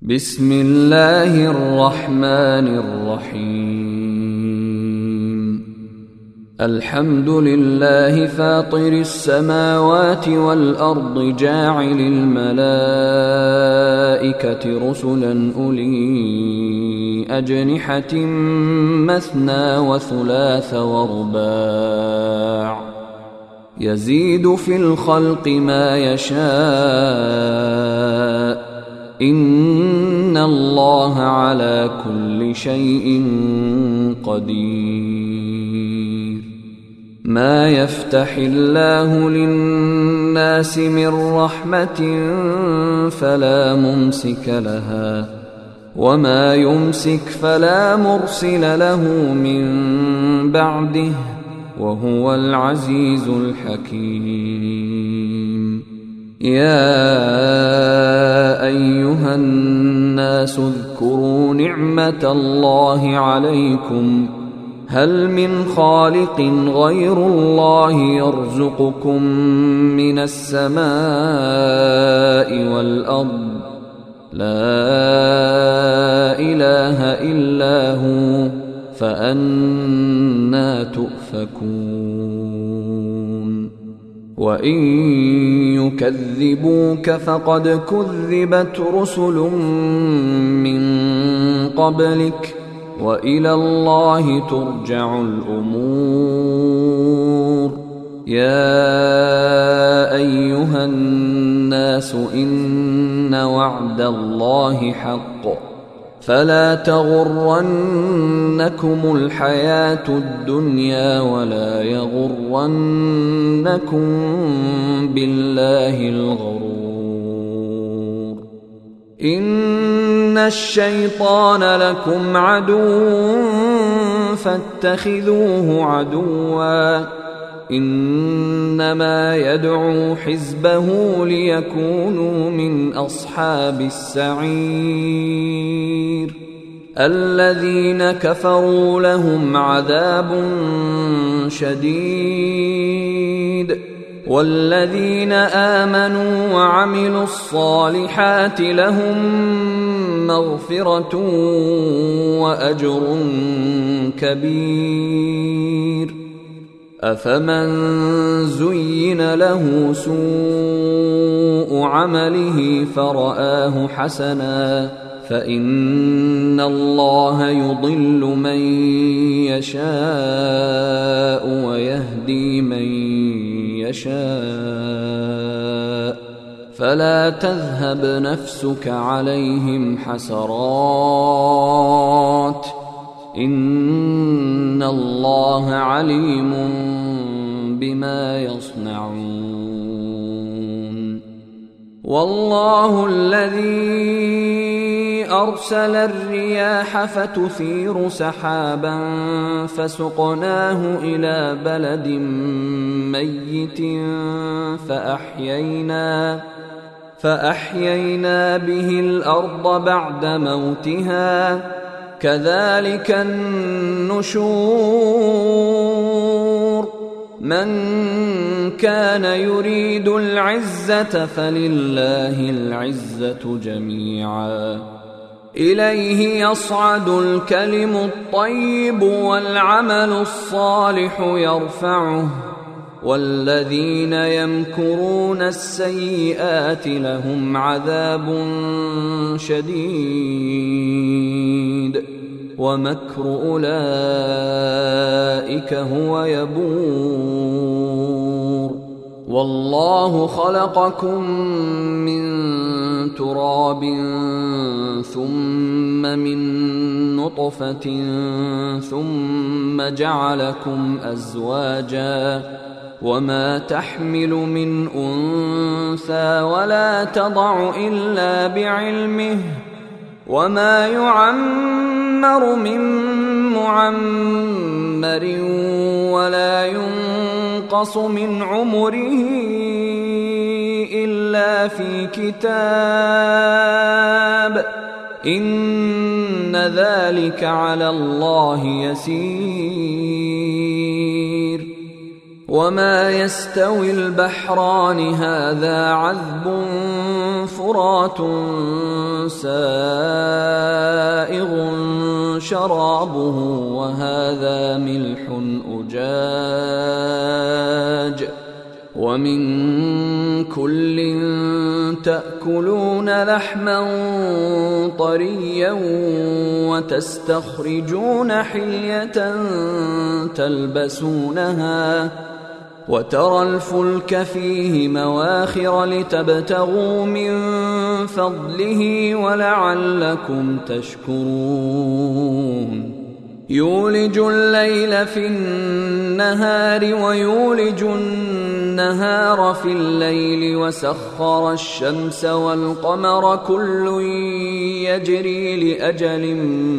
بسم الله الرحمن الرحيم. الحمد لله فاطر السماوات والأرض جاعل الملائكة رسلا أولي أجنحة مثنى وثلاث ورباع يزيد في الخلق ما يشاء إن الله على كل شيء قدير. ما يفتح الله للناس من رحمة فلا ممسك لها وما يمسك فلا مرسل له من بعده وهو العزيز الحكيم. يا أيها الناس اذكروا نعمة الله عليكم هل من خالق غير الله يرزقكم من السماء والأرض لا إله إلا هو فأنى تؤفكون. وإن يكذبوك فقد كذبت رسل من قبلك وإلى الله ترجع الأمور. يا أيها الناس إن وعد الله حق فلا تغرنكم الحياة الدنيا ولا يغرنكم بالله الغرور. إن الشيطان لكم عدو فاتخذوه عدوا إنما يدعو حزبه ليكونوا من أصحاب السعير. الذين كفروا لهم عذاب شديد والذين آمنوا وعملوا الصالحات لهم مغفرة وأجر كبير. أفمن زين له سوء عمله فرآه حسنا فإن الله يضل من يشاء ويهدي من يشاء فلا تذهب نفسك عليهم حسرات إن الله عليم بما يصنعون. والله الذي أرسل الرياح فتثير سحابا فسقناه إلى بلد ميت فأحيينا به الأرض بعد موتها كذلك النشور. من كان يريد العزة فلله العزة جميعا إليه يصعد الكلم الطيب والعمل الصالح يرفعه والذين يمكرون السيئات لهم عذاب شديد ومكر أولئك هو يبور. والله خلقكم من تراب ثم من نطفة ثم جعلكم أزواجا وما تحمل من أنثى ولا تضع إلا بعلمه وما يعمر من معمر ولا ينقص من عمره إلا في كتاب إن ذلك على الله يسير. وما يستوي البحران هذا عذب فرات سائغ شرابه وهذا ملح أجاج ومن كل تأكلون لحما طريا وتستخرجون حلية تلبسونها وترى الفلك فيه مواخر لتبتغوا من فضله ولعلكم تشكرون يولج الليل في النهار ويولج النهار في الليل وسخر الشمس والقمر كل يجري لأجل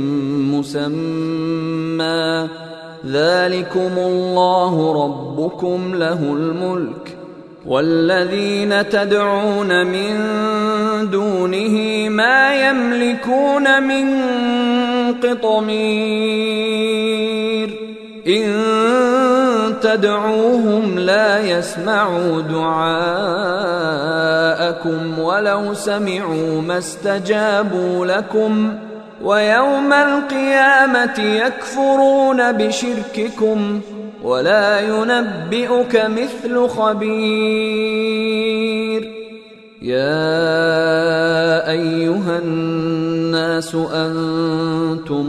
مسمى ذلكم الله ربكم له الملك والذين تدعون من دونه ما يملكون من قطمير إن تدعوهم لا يسمعوا دعاءكم ولو سمعوا ما استجابوا لكم ويوم القيامة يكفرون بشرككم ولا ينبئك مثل خبير يا أيها الناس أنتم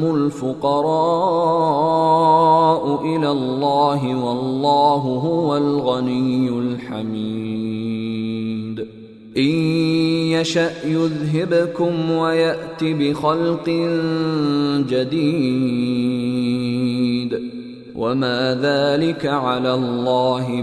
الفقراء إلى الله والله هو الغني الحميد إن يشأ يذهبكم ويأت بخلق جديد وما ذلك على الله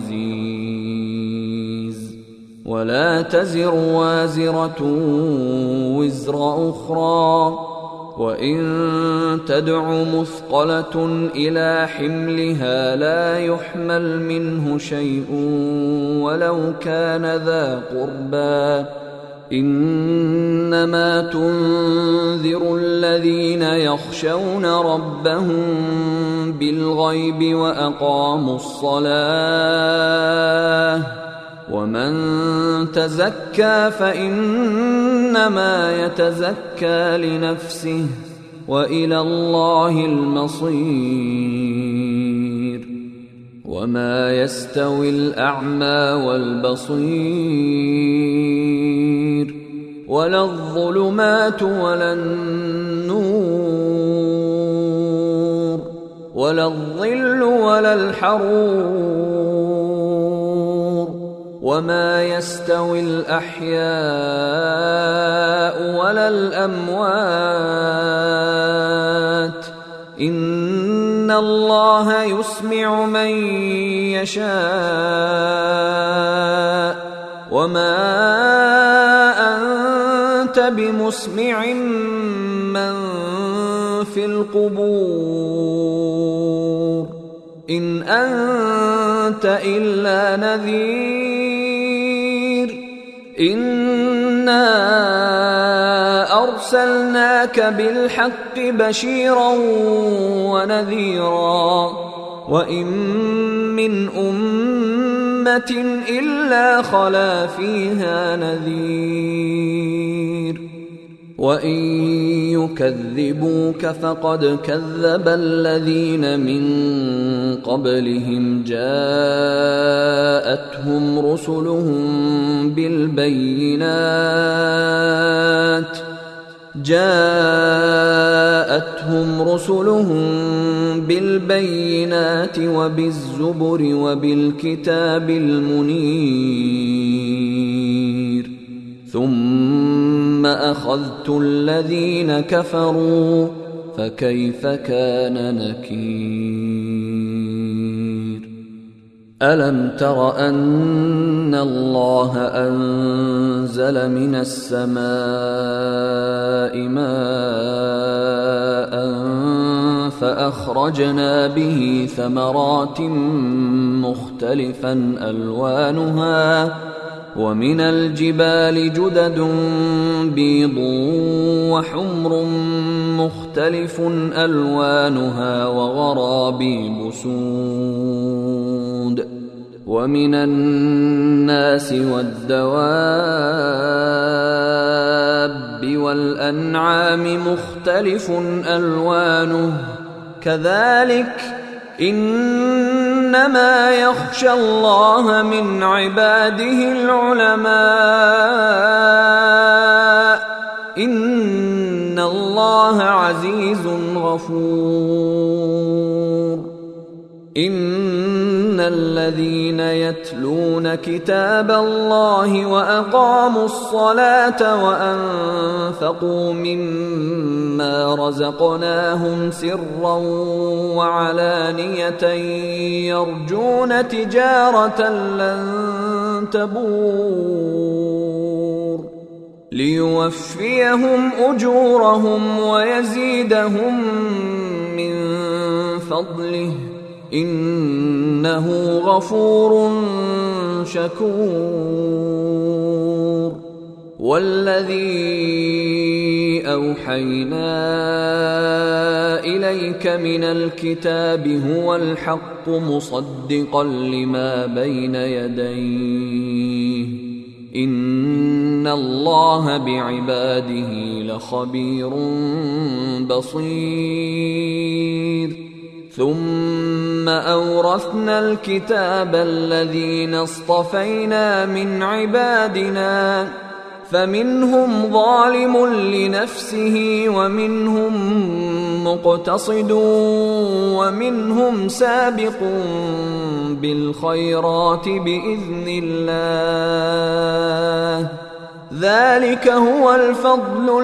بعزيز ولا تزر وازرة وزر أخرى وإن تدع مثقلة إلى حملها لا يحمل منه شيء ولو كان ذا قربى إنما تنذر الذين يخشون ربهم بالغيب وأقاموا الصلاة ومن تزكى فإنما يتزكى لنفسه وإلى الله المصير وما يستوي الأعمى والبصير ولا الظلمات ولا النور ولا الظل ولا الحرور وما يستوي الأحياء ولا الأموات إن الله يسمع من يشاء وما أنت بمسمع من في القبور إن أنت إلا نذير إنا أرسلناك بالحق بشيرا ونذيرا وإن من أمة إلا خلا فيها نذير وإن يكذبوك فقد كذب الذين من قبلهم جاءتهم رسلهم بالبينات وبالزبر وبالكتاب المنير ثم أخذت الذين كفروا فكيف كان نكير ألم تر أن الله أنزل من السماء ماء فأخرجنا به ثمرات مختلفا ألوانها ومن الجبال جدد بيض وحمر مختلف ألوانها وغرابيب سود ومن الناس والدواب والأنعام مختلف ألوانه كذلك إنما يخشى الله من عباده العلماء إن الله عزيز غفور. إن الذين يتلون كتاب الله وأقاموا الصلاة وأنفقوا مما رزقناهم سرا وعلانية يرجون تجارة لن تبور ليوفيهم أجورهم ويزيدهم من فضله إنه غفور شكور. والذي أوحينا إليك من الكتاب هو الحق مصدقا لما بين يديه إن الله بعباده لخبير بصير. ثم أورثنا الكتاب الذين اصطفينا من عبادنا فمنهم ظالم لنفسه ومنهم مقتصد ومنهم سابق بالخيرات بإذن الله ذلك هو الفضل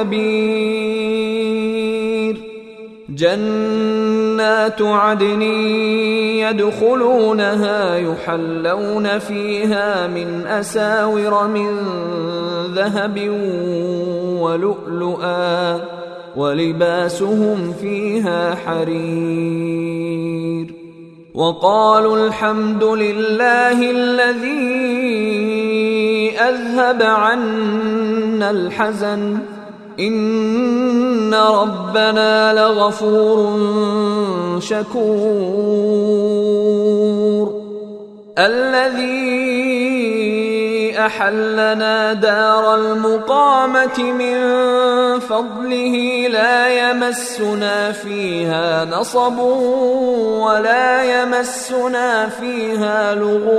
الكبير. جنات عدن يدخلونها يحلون فيها من أساور من ذهب ولؤلؤا ولباسهم فيها حرير. وقالوا الحمد لله الذي أذهب عنا الحزن إن ربنا لغفور شكور. الذي أحلنا دار المقامة من فضله لا يمسنا فيها نصب ولا يمسنا فيها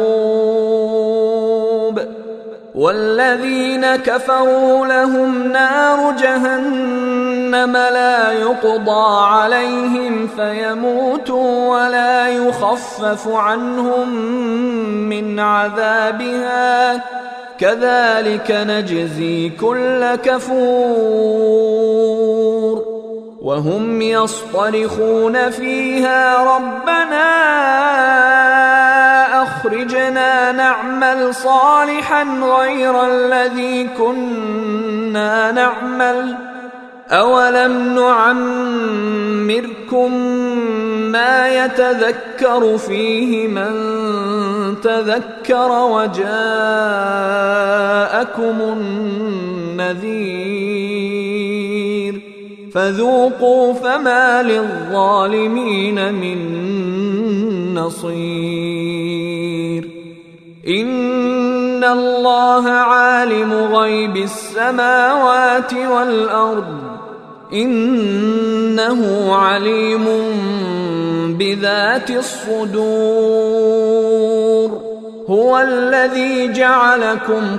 لغوب. والذين كفروا لهم نار جهنم لا يقضى عليهم فيموتوا ولا يخفف عنهم من عذابها كذلك نجزي كل كفور. وهم يصطرخون فيها ربنا أخرجنا نعمل صالحا غير الذي كنا نعمل أولم نعمركم ما يتذكر فيه من تذكر وجاءكم النذير فذوقوا فما للظالمين من نصير. إن الله عالم غيب السماوات والأرض إنه عليم بذات الصدور. هو الذي جعلكم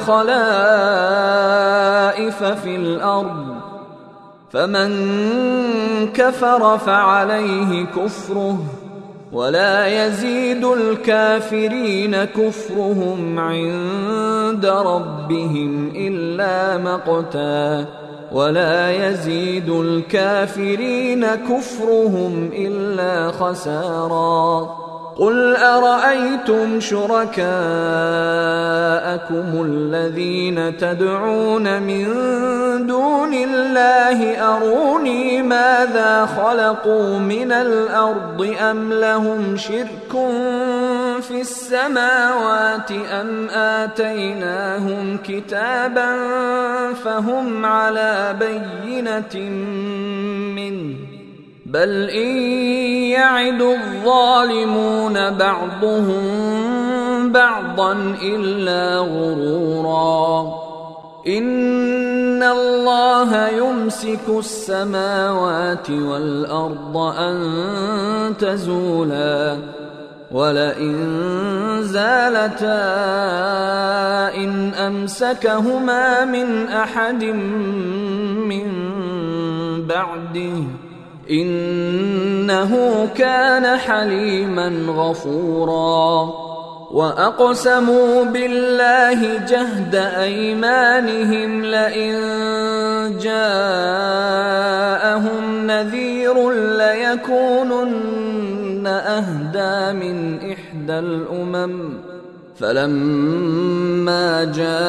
خلائف في الأرض فمن كفر فعليه كفره ولا يزيد الكافرين كفرهم عند ربهم إلا مقتا ولا يزيد الكافرين كفرهم إلا خسارا. قل أرأيتم شركاءكم الذين تدعون من دون الله أروني ماذا خلقوا من الأرض أم لهم شرك في السماوات أم آتيناهم كتابا فهم على بينة منه بل إن يعد الظالمون بعضهم بعضا إلا غرورا إن الله يمسك السماوات والأرض أن تزولا ولئن زالتا إن أمسكهما من أحد من بعده إنه كان حليما غفورا وأقسموا بالله جهد أيمانهم لئن جاءهم نذير ليكونن أهدى من إحدى الأمم فلما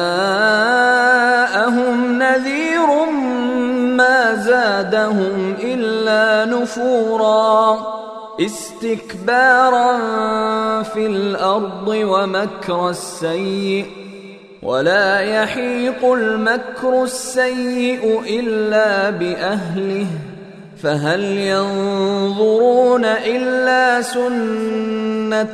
جاءهم نذير ما زادهم إلا نفورا استكبارا في الأرض ومكر السيء ولا يحيق المكر السيء إلا بأهله فهل ينظرون إلا سنة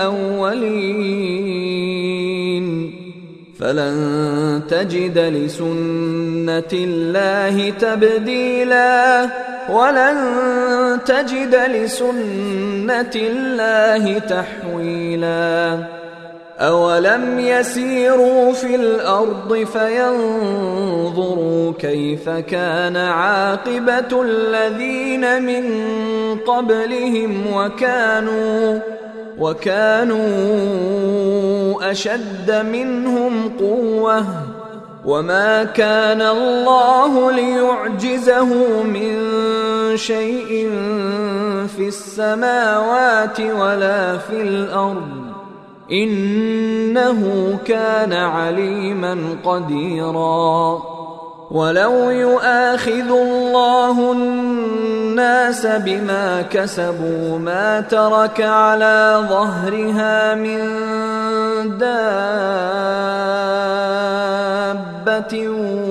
الأولين فلن تجد لسنة الله تبديلا ولن تجد لسنة الله تحويلا أولم يسيروا في الأرض فينظروا كيف كان عاقبة الذين من قبلهم وكانوا أشد منهم قوة وما كان الله ليعجزه من شيء في السماوات ولا في الأرض إنه كان عليما قديرا ولو يؤاخذ الله الناس بما كسبوا ما ترك على ظهرها من دابة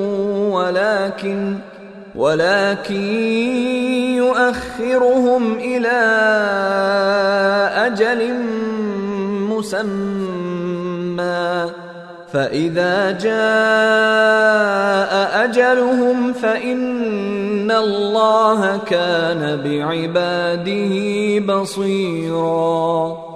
ولكن يؤخرهم إلى أجل مسمى فإذا جاء أجلهم فإن الله كان بعباده بصيرا